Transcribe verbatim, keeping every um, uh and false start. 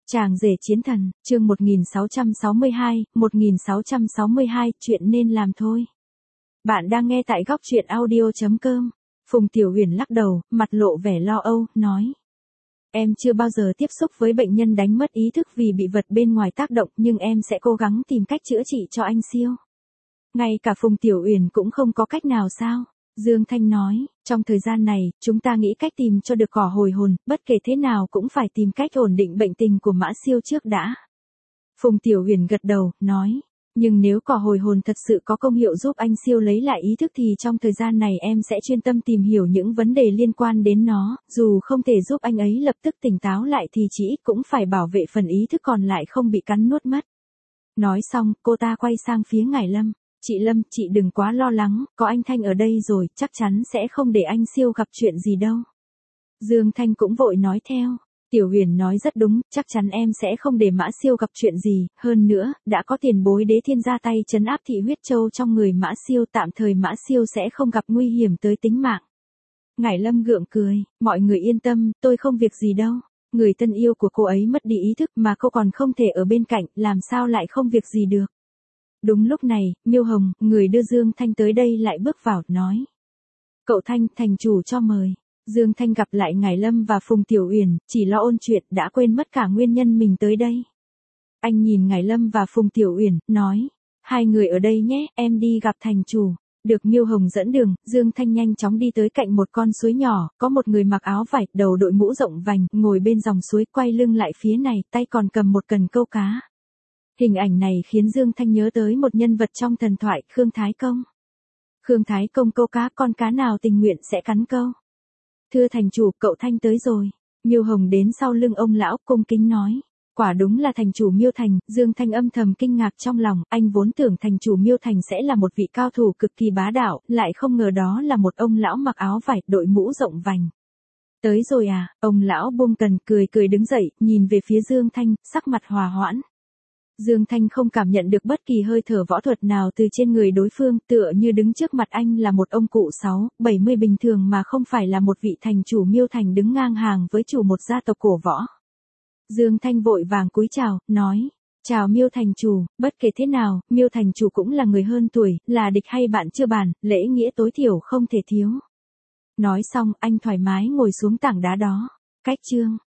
Chàng rể chiến thần, chương một nghìn sáu trăm sáu mươi hai, một nghìn sáu trăm sáu mươi hai, chuyện nên làm thôi. Bạn đang nghe tại góc chuyện audio chấm com. Phùng Tiểu Huyền lắc đầu, mặt lộ vẻ lo âu, nói. Em chưa bao giờ tiếp xúc với bệnh nhân đánh mất ý thức vì bị vật bên ngoài tác động, nhưng em sẽ cố gắng tìm cách chữa trị cho anh Siêu. Ngay cả Phùng Tiểu Huyền cũng không có cách nào sao? Dương Thanh nói, trong thời gian này, chúng ta nghĩ cách tìm cho được cỏ hồi hồn, bất kể thế nào cũng phải tìm cách ổn định bệnh tình của Mã Siêu trước đã. Phùng Tiểu Huyền gật đầu, nói, nhưng nếu cỏ hồi hồn thật sự có công hiệu giúp anh Siêu lấy lại ý thức thì trong thời gian này em sẽ chuyên tâm tìm hiểu những vấn đề liên quan đến nó, dù không thể giúp anh ấy lập tức tỉnh táo lại thì chỉ ít cũng phải bảo vệ phần ý thức còn lại không bị cắn nuốt mất. Nói xong, cô ta quay sang phía Ngải Lâm. Chị Lâm, chị đừng quá lo lắng, có anh Thanh ở đây rồi, chắc chắn sẽ không để anh Siêu gặp chuyện gì đâu. Dương Thanh cũng vội nói theo. Tiểu Huyền nói rất đúng, chắc chắn em sẽ không để Mã Siêu gặp chuyện gì, hơn nữa, đã có tiền bối Đế Thiên ra tay trấn áp thị huyết châu trong người Mã Siêu, tạm thời Mã Siêu sẽ không gặp nguy hiểm tới tính mạng. Ngải Lâm gượng cười, mọi người yên tâm, tôi không việc gì đâu. Người thân yêu của cô ấy mất đi ý thức mà cô còn không thể ở bên cạnh, làm sao lại không việc gì được. Đúng lúc này, Miêu Hồng, người đưa Dương Thanh tới đây lại bước vào, nói. Cậu Thanh, thành chủ cho mời. Dương Thanh gặp lại Ngải Lâm và Phùng Tiểu Huyền, chỉ lo ôn chuyện, đã quên mất cả nguyên nhân mình tới đây. Anh nhìn Ngải Lâm và Phùng Tiểu Huyền, nói. Hai người ở đây nhé, em đi gặp thành chủ. Được Miêu Hồng dẫn đường, Dương Thanh nhanh chóng đi tới cạnh một con suối nhỏ, có một người mặc áo vải, đầu đội mũ rộng vành, ngồi bên dòng suối, quay lưng lại phía này, tay còn cầm một cần câu cá. Hình ảnh này khiến Dương Thanh nhớ tới một nhân vật trong thần thoại, Khương Thái Công. Khương Thái Công câu cá, con cá nào tình nguyện sẽ cắn câu. Thưa thành chủ, cậu Thanh tới rồi. Miêu Hồng đến sau lưng ông lão, cung kính nói. Quả đúng là thành chủ Miêu Thành. Dương Thanh âm thầm kinh ngạc trong lòng, anh vốn tưởng thành chủ Miêu Thành sẽ là một vị cao thủ cực kỳ bá đạo, lại không ngờ đó là một ông lão mặc áo vải, đội mũ rộng vành. Tới rồi à? Ông lão buông cần, cười cười đứng dậy, nhìn về phía Dương Thanh, sắc mặt hòa hoãn. Dương Thanh không cảm nhận được bất kỳ hơi thở võ thuật nào từ trên người đối phương, tựa như đứng trước mặt anh là một ông cụ sáu, bảy mươi bình thường mà không phải là một vị thành chủ Miêu Thành đứng ngang hàng với chủ một gia tộc cổ võ. Dương Thanh vội vàng cúi chào, nói, chào Miêu Thành chủ, bất kể thế nào, Miêu Thành chủ cũng là người hơn tuổi, là địch hay bạn chưa bàn, lễ nghĩa tối thiểu không thể thiếu. Nói xong, anh thoải mái ngồi xuống tảng đá đó. Cách chương.